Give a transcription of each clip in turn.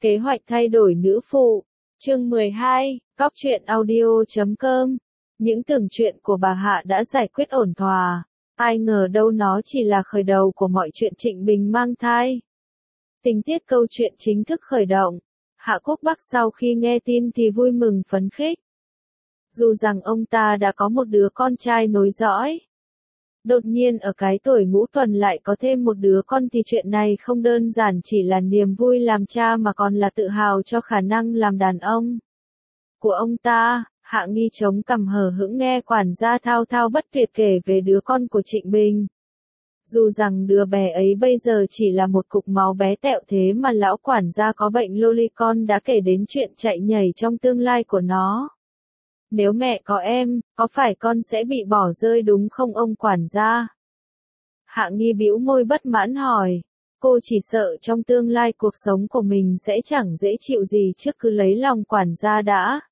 Kế hoạch thay đổi nữ phụ. Chương 12, Cóc truyện audio.com. Những tưởng chuyện của bà Hạ đã giải quyết ổn thỏa. Ai ngờ đâu nó chỉ là khởi đầu của mọi chuyện Trịnh Bình mang thai. Tình tiết câu chuyện chính thức khởi động. Hạ Quốc Bắc sau khi nghe tin thì vui mừng phấn khích. Dù rằng ông ta đã có một đứa con trai nối dõi. Đột nhiên ở cái tuổi ngũ tuần lại có thêm một đứa con thì chuyện này không đơn giản chỉ là niềm vui làm cha mà còn là tự hào cho khả năng làm đàn ông của ông ta. Hạ Nghi chống cằm hờ hững nghe quản gia thao thao bất tuyệt kể về đứa con của Trịnh Bình. Dù rằng đứa bé ấy bây giờ chỉ là một cục máu bé tẹo thế mà lão quản gia có bệnh lolicon đã kể đến chuyện chạy nhảy trong tương lai của nó. Nếu mẹ có em, có phải con sẽ bị bỏ rơi đúng không ông quản gia? Hạ Nghi bĩu môi bất mãn hỏi. Cô chỉ sợ trong tương lai cuộc sống của mình sẽ chẳng dễ chịu gì trước cứ lấy lòng quản gia đã.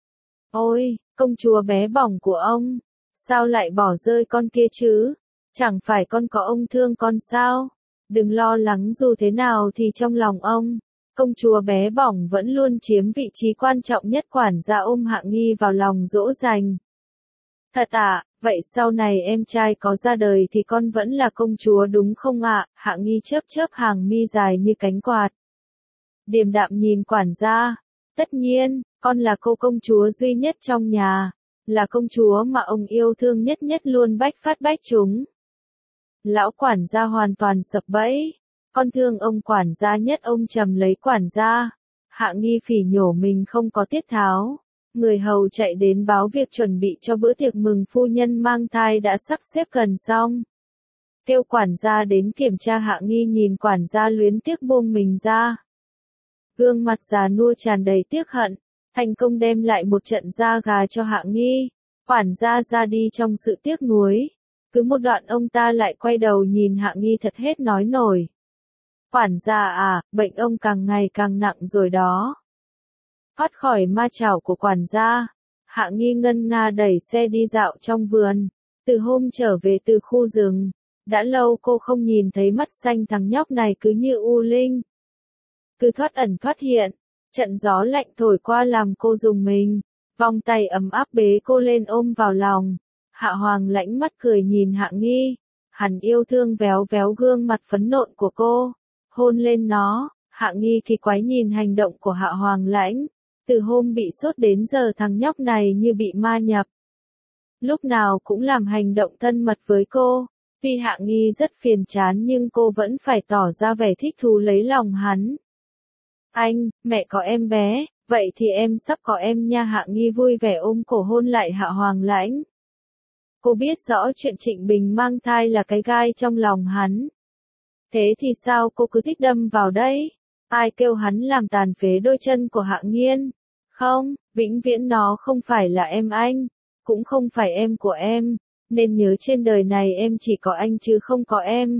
Ôi, công chúa bé bỏng của ông, sao lại bỏ rơi con kia chứ? Chẳng phải con có ông thương con sao? Đừng lo lắng dù thế nào thì trong lòng ông, công chúa bé bỏng vẫn luôn chiếm vị trí quan trọng nhất. Quản gia ôm Hạ Nghi vào lòng dỗ dành. Thật à, vậy sau này em trai có ra đời thì con vẫn là công chúa đúng không ạ? Hạ Nghi chớp chớp hàng mi dài như cánh quạt. Điềm đạm nhìn quản gia. Tất nhiên, con là cô công chúa duy nhất trong nhà. Là công chúa mà ông yêu thương nhất nhất luôn bách phát bách trúng. Lão quản gia hoàn toàn sập bẫy. Con thương ông quản gia nhất. Ông trầm lấy quản gia. Hạ Nghi phỉ nhổ mình không có tiết tháo. Người hầu chạy đến báo việc chuẩn bị cho bữa tiệc mừng phu nhân mang thai đã sắp xếp gần xong. Kêu quản gia đến kiểm tra. Hạ Nghi nhìn quản gia luyến tiếc buông mình ra. Gương mặt già nua tràn đầy tiếc hận. Thành công đem lại một trận da gà cho Hạ Nghi. Quản gia ra đi trong sự tiếc nuối. Cứ một đoạn ông ta lại quay đầu nhìn Hạ Nghi thật hết nói nổi. Quản gia à, bệnh ông càng ngày càng nặng rồi đó. Thoát khỏi ma chảo của quản gia, Hạ Nghi ngân nga đẩy xe đi dạo trong vườn. Từ hôm trở về từ khu rừng, đã lâu cô không nhìn thấy mắt xanh thằng nhóc này cứ như u linh. Cứ thoát ẩn thoát hiện, trận gió lạnh thổi qua làm cô rùng mình. Vòng tay ấm áp bế cô lên ôm vào lòng. Hạ Hoàng Lãnh mắt cười nhìn Hạ Nghi. Hắn yêu thương véo véo gương mặt phấn nộn của cô. Hôn lên nó. Hạ Nghi kỳ quái nhìn hành động của Hạ Hoàng Lãnh. Từ hôm bị sốt đến giờ thằng nhóc này như bị ma nhập. Lúc nào cũng làm hành động thân mật với cô. Tuy Hạ Nghi rất phiền chán nhưng cô vẫn phải tỏ ra vẻ thích thú lấy lòng hắn. Anh, mẹ có em bé, vậy thì em sắp có em nha. Hạ Nghi vui vẻ ôm cổ hôn lại Hạ Hoàng Lãnh. Cô biết rõ chuyện Trịnh Bình mang thai là cái gai trong lòng hắn. Thế thì sao cô cứ thích đâm vào đấy? Ai kêu hắn làm tàn phế đôi chân của Hạ Nghiên? Không, vĩnh viễn nó không phải là em anh, cũng không phải em của em, nên nhớ trên đời này em chỉ có anh chứ không có em.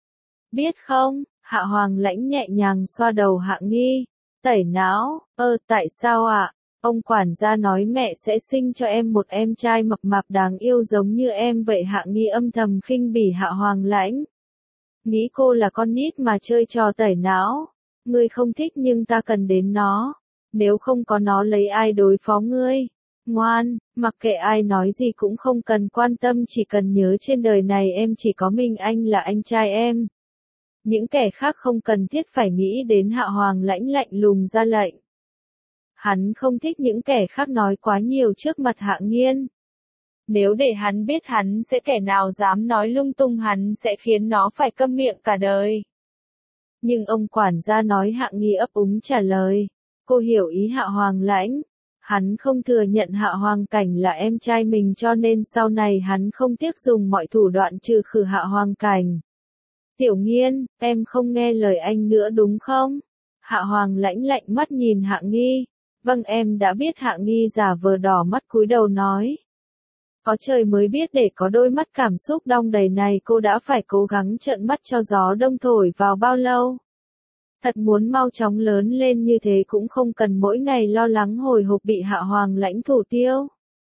Biết không? Hạ Hoàng Lãnh nhẹ nhàng xoa đầu Hạ Nghi. Tẩy não, tại sao ạ? Ông quản gia nói mẹ sẽ sinh cho em một em trai mập mạp đáng yêu giống như em vậy. Hạ Nghi âm thầm khinh bỉ Hạ Hoàng Lãnh. Nghĩ cô là con nít mà chơi trò tẩy não. Ngươi không thích nhưng ta cần đến nó. Nếu không có nó lấy ai đối phó ngươi? Ngoan, mặc kệ ai nói gì cũng không cần quan tâm, chỉ cần nhớ trên đời này em chỉ có mình anh là anh trai em. Những kẻ khác không cần thiết phải nghĩ đến. Hạ Hoàng Lãnh lạnh lùng ra lệnh. Hắn không thích những kẻ khác nói quá nhiều trước mặt Hạ Nghiên. Nếu để hắn biết hắn sẽ kẻ nào dám nói lung tung hắn sẽ khiến nó phải câm miệng cả đời. Nhưng ông quản gia nói. Hạ Nghi ấp úng trả lời. Cô hiểu ý Hạ Hoàng Lãnh. Hắn không thừa nhận Hạ Hoàng Cảnh là em trai mình cho nên sau này hắn không tiếc dùng mọi thủ đoạn trừ khử Hạ Hoàng Cảnh. Tiểu Nghiên, em không nghe lời anh nữa đúng không? Hạ Hoàng Lãnh lạnh mắt nhìn Hạ Nghi. Vâng em đã biết. Hạ Nghi giả vờ đỏ mắt cúi đầu nói. Có trời mới biết để có đôi mắt cảm xúc đong đầy này cô đã phải cố gắng trợn mắt cho gió đông thổi vào bao lâu. Thật muốn mau chóng lớn lên như thế cũng không cần mỗi ngày lo lắng hồi hộp bị Hạ Hoàng Lãnh thủ tiêu.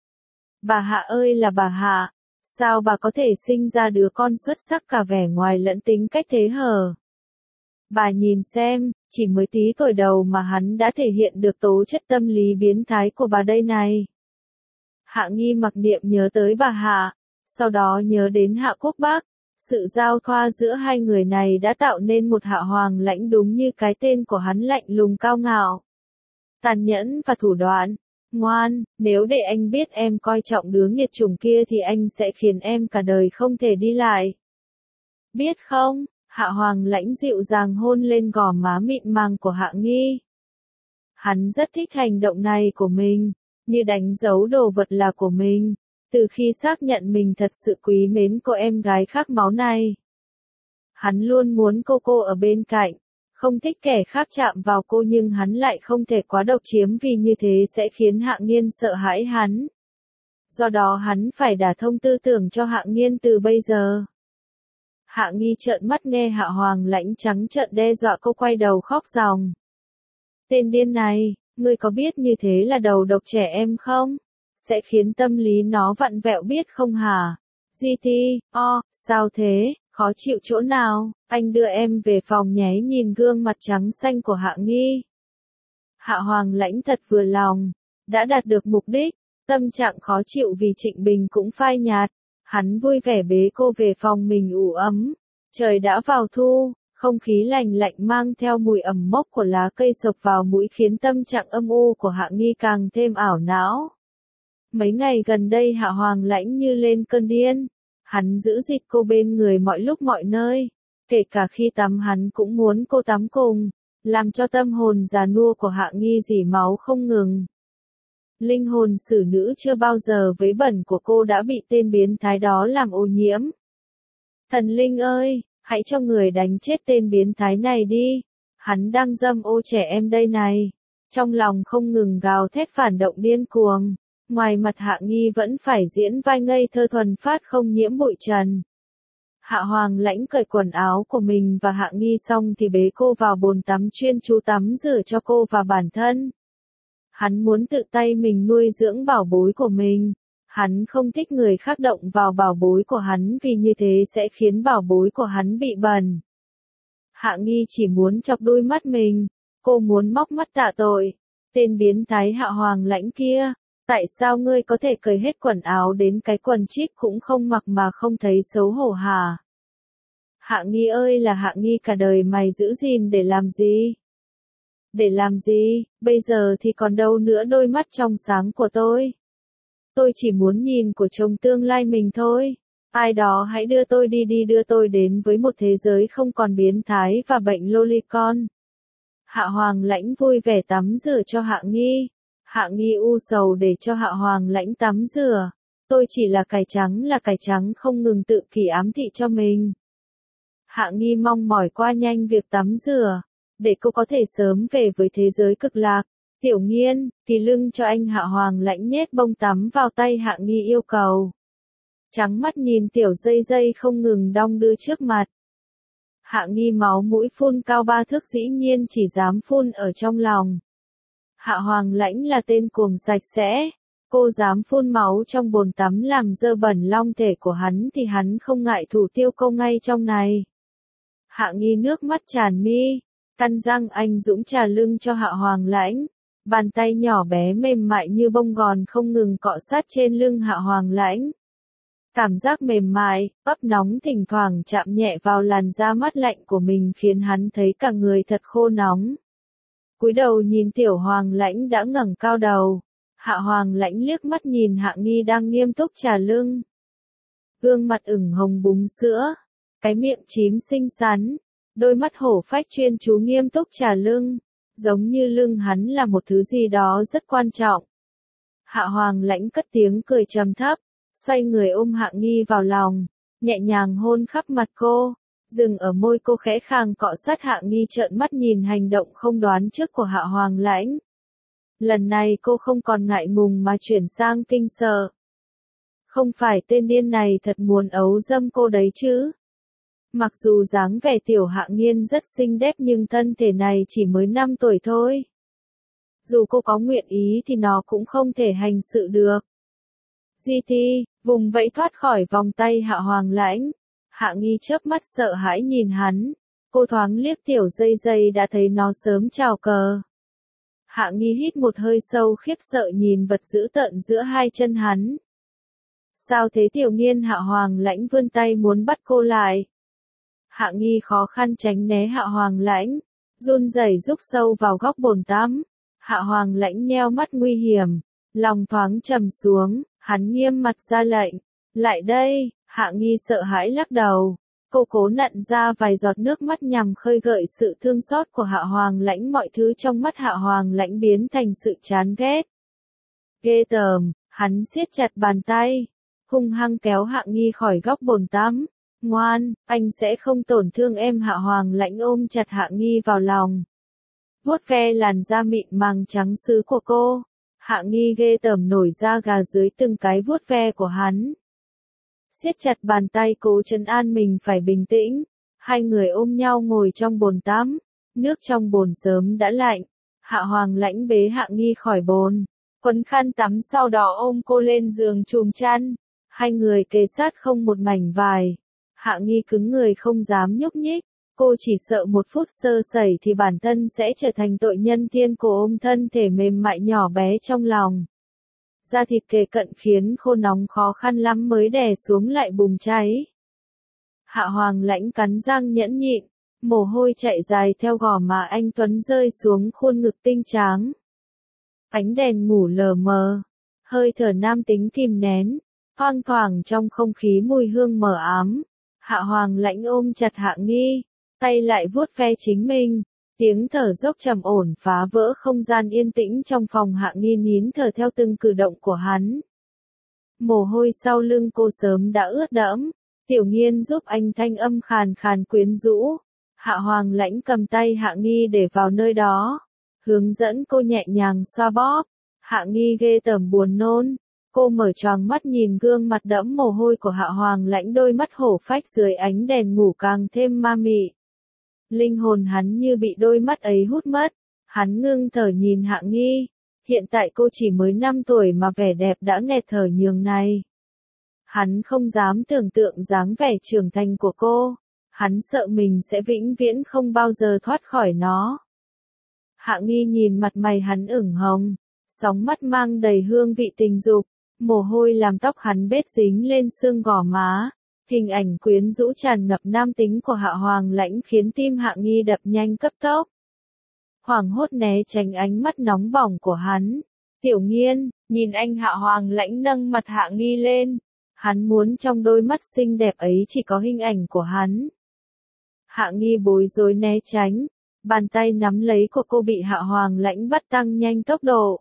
Bà Hạ ơi là bà Hạ, sao bà có thể sinh ra đứa con xuất sắc cả vẻ ngoài lẫn tính cách thế hở? Bà nhìn xem, chỉ mới tí tuổi đầu mà hắn đã thể hiện được tố chất tâm lý biến thái của bà đây này. Hạ Nghi mặc niệm nhớ tới bà Hạ, sau đó nhớ đến Hạ Quốc Bác. Sự giao thoa giữa hai người này đã tạo nên một Hạ Hoàng Lãnh đúng như cái tên của hắn, lạnh lùng cao ngạo, tàn nhẫn và thủ đoạn. Ngoan, nếu để anh biết em coi trọng đứa nghiệt chủng kia thì anh sẽ khiến em cả đời không thể đi lại. Biết không? Hạ Hoàng Lãnh dịu dàng hôn lên gò má mịn màng của Hạ Nghi. Hắn rất thích hành động này của mình, như đánh dấu đồ vật là của mình, từ khi xác nhận mình thật sự quý mến cô em gái khác máu này. Hắn luôn muốn cô ở bên cạnh, không thích kẻ khác chạm vào cô, nhưng hắn lại không thể quá độc chiếm vì như thế sẽ khiến Hạ Nghiên sợ hãi hắn. Do đó hắn phải đả thông tư tưởng cho Hạ Nghiên từ bây giờ. Hạ Nghi trợn mắt nghe Hạ Hoàng Lãnh trắng trợn đe dọa, cô quay đầu khóc ròng. Tên điên này, ngươi có biết như thế là đầu độc trẻ em không? Sẽ khiến tâm lý nó vặn vẹo biết không hả? Sao thế, khó chịu chỗ nào? Anh đưa em về phòng nhé. Nhìn gương mặt trắng xanh của Hạ Nghi, Hạ Hoàng Lãnh thật vừa lòng, đã đạt được mục đích, tâm trạng khó chịu vì Trịnh Bình cũng phai nhạt. Hắn vui vẻ bế cô về phòng mình ủ ấm. Trời đã vào thu, không khí lành lạnh mang theo mùi ẩm mốc của lá cây sộc vào mũi khiến tâm trạng âm u của Hạ Nghi càng thêm ảo não. Mấy ngày gần đây Hạ Hoàng Lãnh như lên cơn điên. Hắn giữ gìn cô bên người mọi lúc mọi nơi. Kể cả khi tắm hắn cũng muốn cô tắm cùng, làm cho tâm hồn già nua của Hạ Nghi rỉ máu không ngừng. Linh hồn xử nữ chưa bao giờ vấy bẩn của cô đã bị tên biến thái đó làm ô nhiễm. Thần linh ơi, hãy cho người đánh chết tên biến thái này đi. Hắn đang dâm ô trẻ em đây này. Trong lòng không ngừng gào thét phản động điên cuồng. Ngoài mặt Hạ Nghi vẫn phải diễn vai ngây thơ thuần phát không nhiễm bụi trần. Hạ Hoàng Lãnh cởi quần áo của mình và Hạ Nghi xong thì bế cô vào bồn tắm chuyên chú tắm rửa cho cô và bản thân. Hắn muốn tự tay mình nuôi dưỡng bảo bối của mình. Hắn không thích người khác động vào bảo bối của hắn vì như thế sẽ khiến bảo bối của hắn bị bẩn. Hạ Nghi chỉ muốn chọc đuôi mắt mình. Cô muốn móc mắt tạ tội. Tên biến thái Hạ Hoàng Lãnh kia. Tại sao ngươi có thể cởi hết quần áo đến cái quần chít cũng không mặc mà không thấy xấu hổ hả? Hạ Nghi ơi là Hạ Nghi, cả đời mày giữ gìn để làm gì? Để làm gì, bây giờ thì còn đâu nữa đôi mắt trong sáng của tôi. Tôi chỉ muốn nhìn của chồng tương lai mình thôi. Ai đó hãy đưa tôi đi đưa tôi đến với một thế giới không còn biến thái và bệnh lolicon. Hạ Hoàng Lãnh vui vẻ tắm rửa cho Hạ Nghi. Hạ Nghi u sầu để cho Hạ Hoàng Lãnh tắm rửa. Tôi chỉ là cải trắng không ngừng tự kỷ ám thị cho mình. Hạ Nghi mong mỏi qua nhanh việc tắm rửa, để cô có thể sớm về với thế giới cực lạc. Tiểu Nghiên, thì lưng cho anh. Hạ Hoàng Lãnh nhét bông tắm vào tay Hạ Nghi yêu cầu. Trắng mắt nhìn tiểu dây dây không ngừng đong đưa trước mặt. Hạ Nghi máu mũi phun cao 3 thước dĩ nhiên chỉ dám phun ở trong lòng. Hạ Hoàng Lãnh là tên cuồng sạch sẽ. Cô dám phun máu trong bồn tắm làm dơ bẩn long thể của hắn thì hắn không ngại thủ tiêu cô ngay trong này. Hạ Nghi nước mắt tràn mi, căn răng anh dũng trà lưng cho Hạ Hoàng Lãnh. Bàn tay nhỏ bé mềm mại như bông gòn không ngừng cọ sát trên lưng Hạ Hoàng Lãnh. Cảm giác mềm mại, ấp nóng thỉnh thoảng chạm nhẹ vào làn da mát lạnh của mình khiến hắn thấy cả người thật khô nóng. Cúi đầu nhìn Tiểu Hoàng Lãnh đã ngẩng cao đầu. Hạ Hoàng Lãnh liếc mắt nhìn Hạ Nghi đang nghiêm túc trà lưng. Gương mặt ửng hồng búng sữa, cái miệng chím xinh xắn, đôi mắt hổ phách chuyên chú nghiêm túc trà lưng, giống như lưng hắn là một thứ gì đó rất quan trọng. Hạ Hoàng Lãnh cất tiếng cười trầm thấp, xoay người ôm Hạ Nghi vào lòng, nhẹ nhàng hôn khắp mặt cô, dừng ở môi cô khẽ khàng cọ sát. Hạ Nghi trợn mắt nhìn hành động không đoán trước của Hạ Hoàng Lãnh. Lần này cô không còn ngại ngùng mà chuyển sang kinh sợ. Không phải tên điên này thật muốn ấu dâm cô đấy chứ? Mặc dù dáng vẻ Tiểu Hạ Nghiên rất xinh đẹp nhưng thân thể này chỉ mới 5 tuổi thôi. Dù cô có nguyện ý thì nó cũng không thể hành sự được. Vùng vẫy thoát khỏi vòng tay Hạ Hoàng Lãnh. Hạ Nghi chớp mắt sợ hãi nhìn hắn. Cô thoáng liếc tiểu dây dây đã thấy nó sớm chào cờ. Hạ Nghi hít một hơi sâu khiếp sợ nhìn vật dữ tợn giữa hai chân hắn. Sao thế Tiểu Nghiên? Hạ Hoàng Lãnh vươn tay muốn bắt cô lại. Hạ Nghi khó khăn tránh né Hạ Hoàng Lãnh, run rẩy rúc sâu vào góc bồn tắm. Hạ Hoàng Lãnh nheo mắt nguy hiểm, lòng thoáng trầm xuống, hắn nghiêm mặt ra lệnh. Lại đây, Hạ Nghi sợ hãi lắc đầu. Cô cố nặn ra vài giọt nước mắt nhằm khơi gợi sự thương xót của Hạ Hoàng Lãnh. Mọi thứ trong mắt Hạ Hoàng Lãnh biến thành sự chán ghét. Ghê tởm, hắn siết chặt bàn tay, hung hăng kéo Hạ Nghi khỏi góc bồn tắm. Ngoan, anh sẽ không tổn thương em. Hạ Hoàng Lãnh ôm chặt Hạ Nghi vào lòng, vuốt ve làn da mịn màng trắng sứ của cô. Hạ Nghi ghê tởm nổi da gà dưới từng cái vuốt ve của hắn. Siết chặt bàn tay cố trấn an mình phải bình tĩnh. Hai người ôm nhau ngồi trong bồn tắm. Nước trong bồn sớm đã lạnh. Hạ Hoàng Lãnh bế Hạ Nghi khỏi bồn, quấn khăn tắm sau đó ôm cô lên giường chùm chăn. Hai người kề sát không một mảnh vải. Hạ Nghi cứng người không dám nhúc nhích. Cô chỉ sợ một phút sơ sẩy thì bản thân sẽ trở thành tội nhân. Thiên Cổ ôm thân thể mềm mại nhỏ bé trong lòng. Da thịt kề cận khiến khô nóng khó khăn lắm mới đè xuống lại bùng cháy. Hạ Hoàng Lãnh cắn răng nhẫn nhịn, mồ hôi chạy dài theo gò má anh tuấn rơi xuống khuôn ngực tinh tráng. Ánh đèn ngủ lờ mờ, hơi thở nam tính kìm nén, thoang thoảng trong không khí mùi hương mờ ám. Hạ Hoàng Lãnh ôm chặt Hạ Nghi, tay lại vuốt ve chính mình. Tiếng thở dốc trầm ổn phá vỡ không gian yên tĩnh trong phòng. Hạ Nghi nín thở theo từng cử động của hắn. Mồ hôi sau lưng cô sớm đã ướt đẫm. Tiểu Nghiên giúp anh, thanh âm khàn khàn quyến rũ. Hạ Hoàng Lãnh cầm tay Hạ Nghi để vào nơi đó, hướng dẫn cô nhẹ nhàng xoa bóp. Hạ Nghi ghê tởm buồn nôn. Cô mở choàng mắt nhìn gương mặt đẫm mồ hôi của Hạ Hoàng Lãnh, đôi mắt hổ phách dưới ánh đèn ngủ càng thêm ma mị. Linh hồn hắn như bị đôi mắt ấy hút mất. Hắn ngưng thở nhìn Hạ Nghi. Hiện tại cô chỉ mới 5 tuổi mà vẻ đẹp đã nghẹt thở nhường này. Hắn không dám tưởng tượng dáng vẻ trưởng thành của cô. Hắn sợ mình sẽ vĩnh viễn không bao giờ thoát khỏi nó. Hạ Nghi nhìn mặt mày hắn ửng hồng, sóng mắt mang đầy hương vị tình dục. Mồ hôi làm tóc hắn bết dính lên xương gò má. Hình ảnh quyến rũ tràn ngập nam tính của Hạ Hoàng Lãnh khiến tim Hạ Nghi đập nhanh cấp tốc. Hoảng hốt né tránh ánh mắt nóng bỏng của hắn. Tiểu Nghiên, nhìn anh. Hạ Hoàng Lãnh nâng mặt Hạ Nghi lên. Hắn muốn trong đôi mắt xinh đẹp ấy chỉ có hình ảnh của hắn. Hạ Nghi bối rối né tránh. Bàn tay nắm lấy của cô bị Hạ Hoàng Lãnh bắt tăng nhanh tốc độ.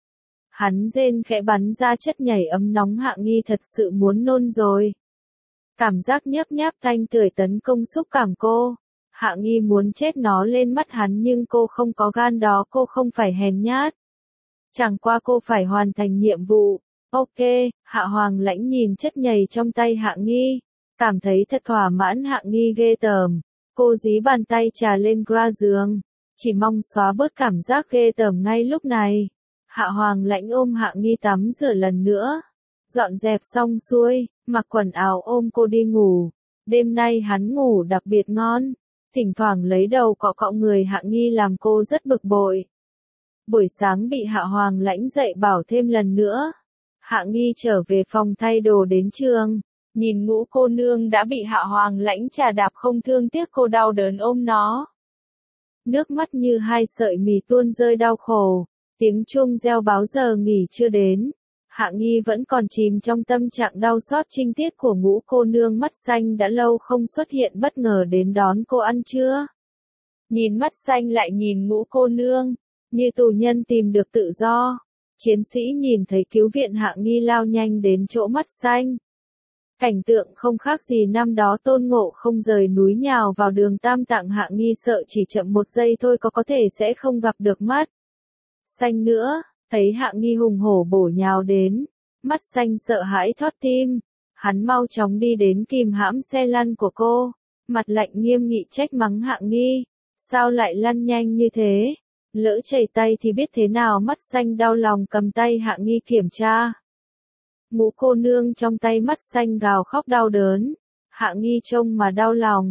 Hắn rên khẽ bắn ra chất nhảy ấm nóng. Hạ Nghi thật sự muốn nôn rồi. Cảm giác nhấp nháp tanh tưởi tấn công xúc cảm cô. Hạ Nghi muốn chết nó lên mắt hắn nhưng cô không có gan đó. Cô không phải hèn nhát. Chẳng qua cô phải hoàn thành nhiệm vụ. Ok, Hạ Hoàng Lãnh nhìn chất nhầy trong tay Hạ Nghi. Cảm thấy thật thỏa mãn. Hạ Nghi ghê tởm. Cô dí bàn tay trà lên gra giường. Chỉ mong xóa bớt cảm giác ghê tởm ngay lúc này. Hạ Hoàng Lãnh ôm Hạ Nghi tắm rửa lần nữa. Dọn dẹp xong xuôi, mặc quần áo ôm cô đi ngủ. Đêm nay hắn ngủ đặc biệt ngon. Thỉnh thoảng lấy đầu cọ cọ người Hạ Nghi làm cô rất bực bội. Buổi sáng bị Hạ Hoàng Lãnh dậy bảo thêm lần nữa. Hạ Nghi trở về phòng thay đồ đến trường. Nhìn Ngũ cô nương đã bị Hạ Hoàng Lãnh trà đạp không thương tiếc, cô đau đớn ôm nó. Nước mắt như hai sợi mì tuôn rơi đau khổ. Tiếng chuông reo báo giờ nghỉ chưa đến. Hạ Nghi vẫn còn chìm trong tâm trạng đau xót trinh tiết của Ngũ cô nương mắt xanh đã lâu không xuất hiện, bất ngờ đến đón cô ăn trưa. Nhìn mắt xanh lại nhìn Ngũ cô nương, như tù nhân tìm được tự do. Chiến sĩ nhìn thấy cứu viện, Hạ Nghi lao nhanh đến chỗ mắt xanh. Cảnh tượng không khác gì năm đó Tôn Ngộ Không rời núi nhào vào đường Tam Tạng. Hạ Nghi sợ chỉ chậm một giây thôi có thể sẽ không gặp được mắt xanh nữa. Thấy Hạ Nghi hùng hổ bổ nhào đến, mắt xanh sợ hãi thót tim. Hắn mau chóng đi đến kìm hãm xe lăn của cô, mặt lạnh nghiêm nghị trách mắng Hạ Nghi. Sao lại lăn nhanh như thế? Lỡ chảy tay thì biết thế nào? Mắt xanh đau lòng cầm tay Hạ Nghi kiểm tra. Ngũ cô nương trong tay mắt xanh gào khóc đau đớn. Hạ Nghi trông mà đau lòng.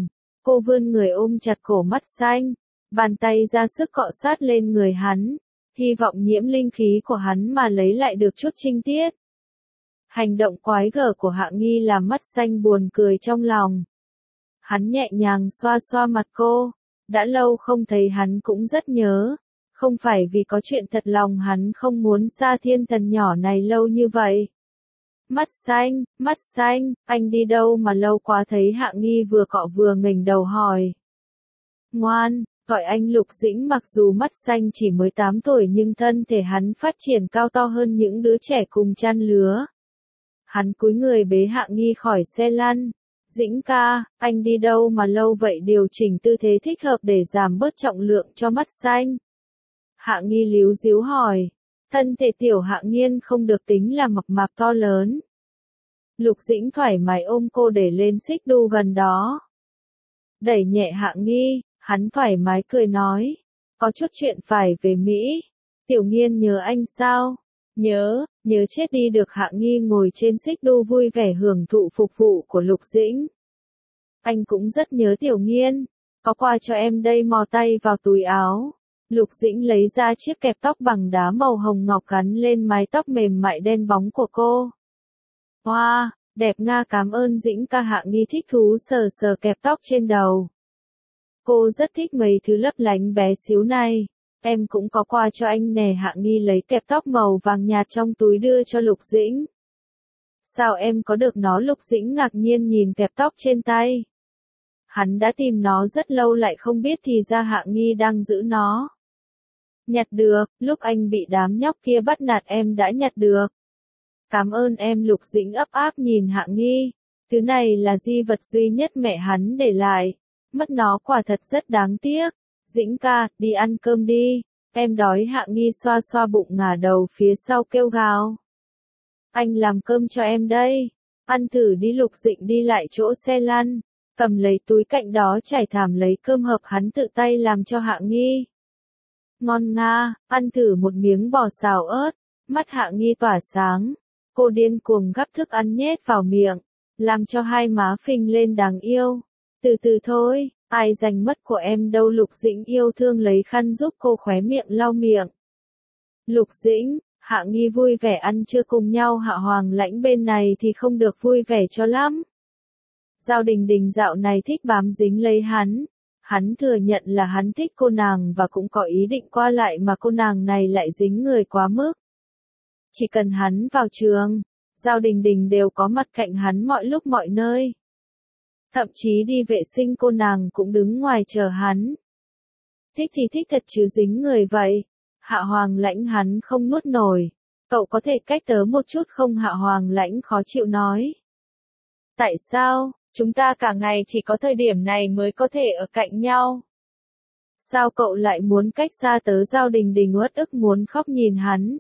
Cô vươn người ôm chặt cổ Mắt Xanh, bàn tay ra sức cọ sát lên người hắn, hy vọng nhiễm linh khí của hắn mà lấy lại được chút trinh tiết. Hành động quái gở của Hạ Nghi làm Mắt Xanh buồn cười trong lòng. Hắn nhẹ nhàng xoa xoa mặt cô, đã lâu không thấy hắn cũng rất nhớ, không phải vì có chuyện thật lòng hắn không muốn xa thiên thần nhỏ này lâu như vậy. Mắt xanh, anh đi đâu mà lâu quá, thấy Hạ Nghi vừa cọ vừa nghềnh đầu hỏi. Ngoan, gọi anh Lục Dĩnh. Mặc dù Mắt Xanh chỉ mới 8 tuổi nhưng thân thể hắn phát triển cao to hơn những đứa trẻ cùng chan lứa. Hắn cúi người bế Hạ Nghi khỏi xe lăn. Dĩnh ca, anh đi đâu mà lâu vậy, điều chỉnh tư thế thích hợp để giảm bớt trọng lượng cho Mắt Xanh. Hạ Nghi líu díu hỏi. Thân thể tiểu Hạ Nghiên không được tính là mập mạp to lớn. Lục Dĩnh thoải mái ôm cô để lên xích đu gần đó. Đẩy nhẹ Hạ Nghi, hắn thoải mái cười nói. Có chút chuyện phải về Mỹ. Tiểu Nghiên nhớ anh sao? Nhớ chết đi được. Hạ Nghi ngồi trên xích đu vui vẻ hưởng thụ phục vụ của Lục Dĩnh. Anh cũng rất nhớ Tiểu Nghiên. Có quà cho em đây, mò tay vào túi áo. Lục Dĩnh lấy ra chiếc kẹp tóc bằng đá màu hồng ngọc gắn lên mái tóc mềm mại đen bóng của cô. Wow, đẹp nga, cảm ơn Dĩnh ca. Hạ Nghi thích thú sờ sờ kẹp tóc trên đầu. Cô rất thích mấy thứ lấp lánh bé xíu này. Em cũng có quà cho anh nè. Hạ Nghi lấy kẹp tóc màu vàng nhạt trong túi đưa cho Lục Dĩnh. Sao em có được nó? Lục Dĩnh ngạc nhiên nhìn kẹp tóc trên tay. Hắn đã tìm nó rất lâu lại không biết thì ra Hạ Nghi đang giữ nó. Nhặt được, lúc anh bị đám nhóc kia bắt nạt em đã nhặt được. Cảm ơn em. Lục Dĩnh ấp áp nhìn Hạ Nghi. Thứ này là di vật duy nhất mẹ hắn để lại. Mất nó quả thật rất đáng tiếc. Dĩnh ca, đi ăn cơm đi. Em đói. Hạ Nghi xoa xoa bụng ngả đầu phía sau kêu gào. Anh làm cơm cho em đây. Ăn thử đi. Lục Dĩnh đi lại chỗ xe lăn. Cầm lấy túi cạnh đó trải thảm lấy cơm hộp hắn tự tay làm cho Hạ Nghi. Ngon nga, ăn thử một miếng bò xào ớt. Mắt Hạ Nghi tỏa sáng. Cô điên cuồng gắp thức ăn nhét vào miệng, làm cho hai má phình lên đáng yêu. Từ từ thôi, ai giành mất của em đâu. Lục Dĩnh yêu thương lấy khăn giúp cô khóe miệng lau miệng. Lục Dĩnh, Hạ Nghi vui vẻ ăn trưa cùng nhau. Hạ Hoàng Lãnh bên này thì không được vui vẻ cho lắm. Giao Đình Đình dạo này thích bám dính lấy hắn. Hắn thừa nhận là hắn thích cô nàng và cũng có ý định qua lại mà cô nàng này lại dính người quá mức. Chỉ cần hắn vào trường, Giao Đình Đình đều có mặt cạnh hắn mọi lúc mọi nơi. Thậm chí đi vệ sinh cô nàng cũng đứng ngoài chờ hắn. Thích thì thích thật chứ dính người vậy. Hạ Hoàng Lãnh hắn không nuốt nổi. Cậu có thể cách tớ một chút không? Hạ Hoàng Lãnh khó chịu nói. Tại sao, chúng ta cả ngày chỉ có thời điểm này mới có thể ở cạnh nhau. Sao cậu lại muốn cách xa tớ? Giao Đình Đình uất ức muốn khóc nhìn hắn.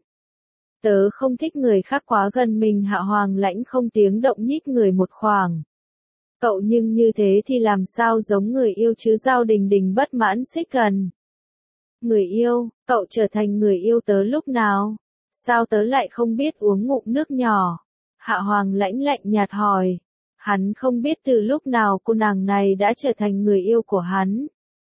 Tớ không thích người khác quá gần mình. Hạ Hoàng Lãnh không tiếng động nhích người một khoảng. Cậu nhưng như thế thì làm sao giống người yêu chứ? Giao Đình Đình bất mãn xích gần. Người yêu, cậu trở thành người yêu tớ lúc nào? Sao tớ lại không biết uống ngụm nước nhỏ? Hạ Hoàng Lãnh lạnh nhạt hỏi. Hắn không biết từ lúc nào cô nàng này đã trở thành người yêu của hắn.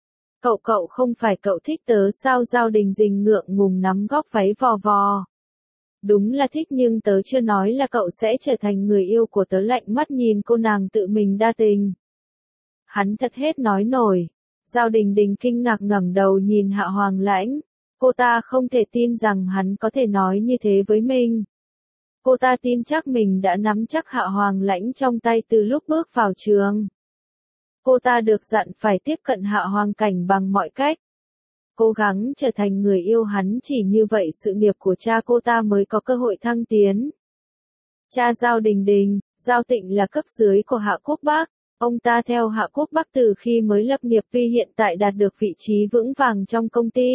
Cậu không phải cậu thích tớ sao? Giao Đình Đình ngượng ngùng nắm góc váy vò vò. Đúng là thích nhưng tớ chưa nói là cậu sẽ trở thành người yêu của tớ. Lạnh mắt nhìn cô nàng tự mình đa tình. Hắn thật hết nói nổi. Giao Đình Đình kinh ngạc ngẩng đầu nhìn Hạ Hoàng Lãnh. Cô ta không thể tin rằng hắn có thể nói như thế với mình. Cô ta tin chắc mình đã nắm chắc Hạ Hoàng Lãnh trong tay từ lúc bước vào trường. Cô ta được dặn phải tiếp cận Hạ Hoàng Cảnh bằng mọi cách. Cố gắng trở thành người yêu hắn, chỉ như vậy sự nghiệp của cha cô ta mới có cơ hội thăng tiến. Cha Giao Đình Đình, Giao Tịnh là cấp dưới của Hạ Quốc Bắc. Ông ta theo Hạ Quốc Bắc từ khi mới lập nghiệp, tuy hiện tại đạt được vị trí vững vàng trong công ty.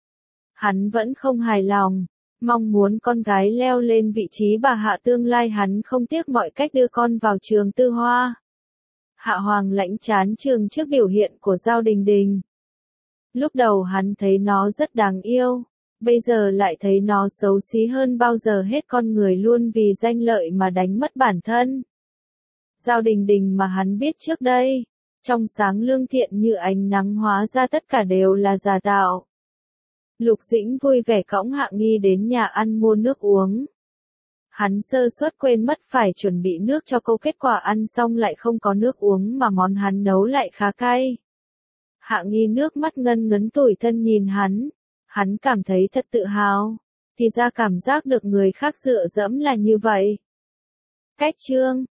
Hắn vẫn không hài lòng, mong muốn con gái leo lên vị trí bà Hạ tương lai. Hắn không tiếc mọi cách đưa con vào trường tư hoa. Hạ Hoàng Lãnh chán trường trước biểu hiện của Giao Đình Đình. Lúc đầu hắn thấy nó rất đáng yêu, bây giờ lại thấy nó xấu xí hơn bao giờ hết. Con người luôn vì danh lợi mà đánh mất bản thân. Giao Đình Đình mà hắn biết trước đây, Trong sáng lương thiện như ánh nắng hóa ra tất cả đều là giả tạo. Lục Dĩnh vui vẻ cõng Hạ Nghi đến nhà ăn mua nước uống. Hắn sơ suất quên mất phải chuẩn bị nước cho cô, kết quả ăn xong lại không có nước uống mà món hắn nấu lại khá cay. Hạ Nghi nước mắt ngân ngấn tủi thân nhìn hắn cảm thấy thật tự hào, thì ra cảm giác được người khác dựa dẫm là như vậy. Cách chương